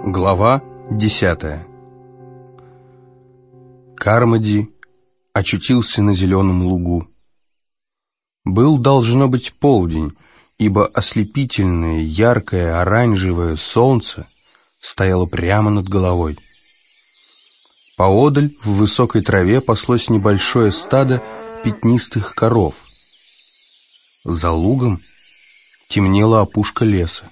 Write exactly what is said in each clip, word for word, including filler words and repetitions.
Глава десятая. Кармоди очутился на зеленом лугу. Был, должно быть, полдень, ибо ослепительное, яркое, оранжевое солнце стояло прямо над головой. Поодаль в высокой траве паслось небольшое стадо пятнистых коров. За лугом темнела опушка леса.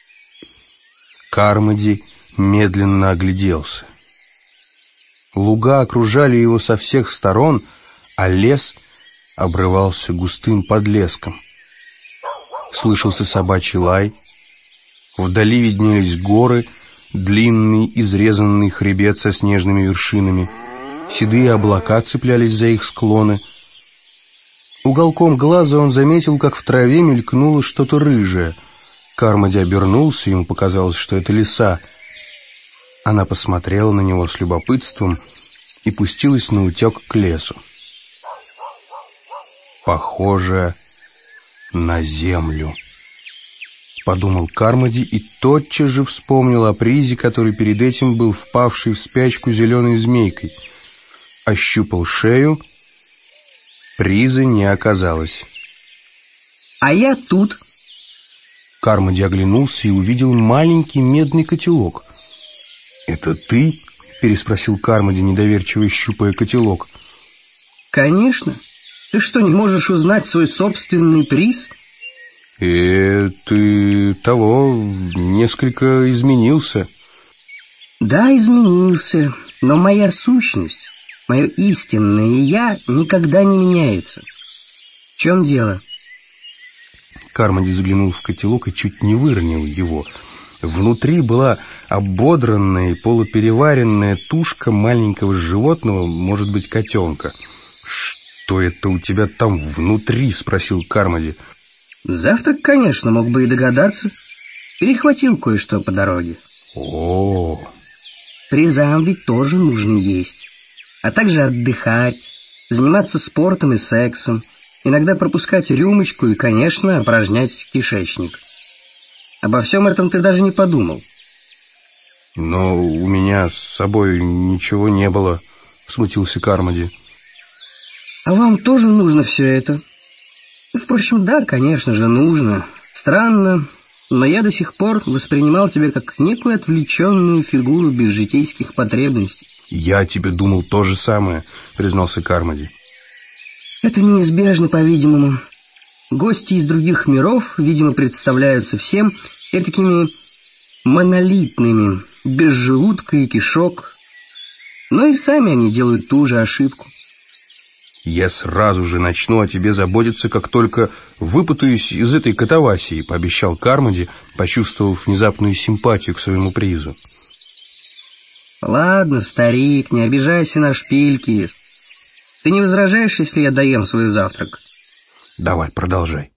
Кармоди медленно огляделся. Луга окружали его со всех сторон, а лес обрывался густым подлеском. Слышался собачий лай. Вдали виднелись горы, длинный изрезанный хребет со снежными вершинами. Седые облака цеплялись за их склоны. Уголком глаза он заметил, как в траве мелькнуло что-то рыжее. Кармоди обернулся, ему показалось, что это лиса. Она посмотрела на него с любопытством и пустилась наутек к лесу. «Похоже на землю», — подумал Кармоди и тотчас же вспомнил о призе, который перед этим был впавший в спячку зеленой змейкой. Ощупал шею. Приза не оказалось. «А я тут». Кармоди оглянулся и увидел маленький медный котелок. «Это ты?» — переспросил Кармоди, недоверчиво щупая котелок. «Конечно. Ты что, не можешь узнать свой собственный приз?» «Э, ты того, несколько изменился». «Да, изменился, но моя сущность, мое истинное «я» никогда не меняется. В чем дело?» Кармоди заглянул в котелок и чуть не выронил его. Внутри была ободранная и полупереваренная тушка маленького животного, может быть, котенка. «Что это у тебя там внутри?» — спросил Кармоди. «Завтрак, конечно, мог бы и догадаться. Перехватил кое-что по дороге». О, Призам ведь тоже нужно есть, а также отдыхать, заниматься спортом и сексом, иногда пропускать рюмочку и, конечно, опорожнять кишечник. Обо всем этом ты даже не подумал. «Но у меня с собой ничего не было», — смутился Кармоди. А вам тоже нужно все это? Впрочем, да, конечно же, нужно. Странно, но я до сих пор воспринимал тебя как некую отвлеченную фигуру без житейских потребностей. «Я тебе думал то же самое», — признался Кармоди. Это неизбежно, по-видимому. Гости из других миров, видимо, представляются всем этакими монолитными, без желудка и кишок. Но и сами они делают ту же ошибку. «Я сразу же начну о тебе заботиться, как только выпутаюсь из этой катавасии», — пообещал Кармоди, почувствовав внезапную симпатию к своему призу. Ладно, старик, не обижайся на шпильки. Ты не возражаешь, если я доем свой завтрак? «Давай, продолжай».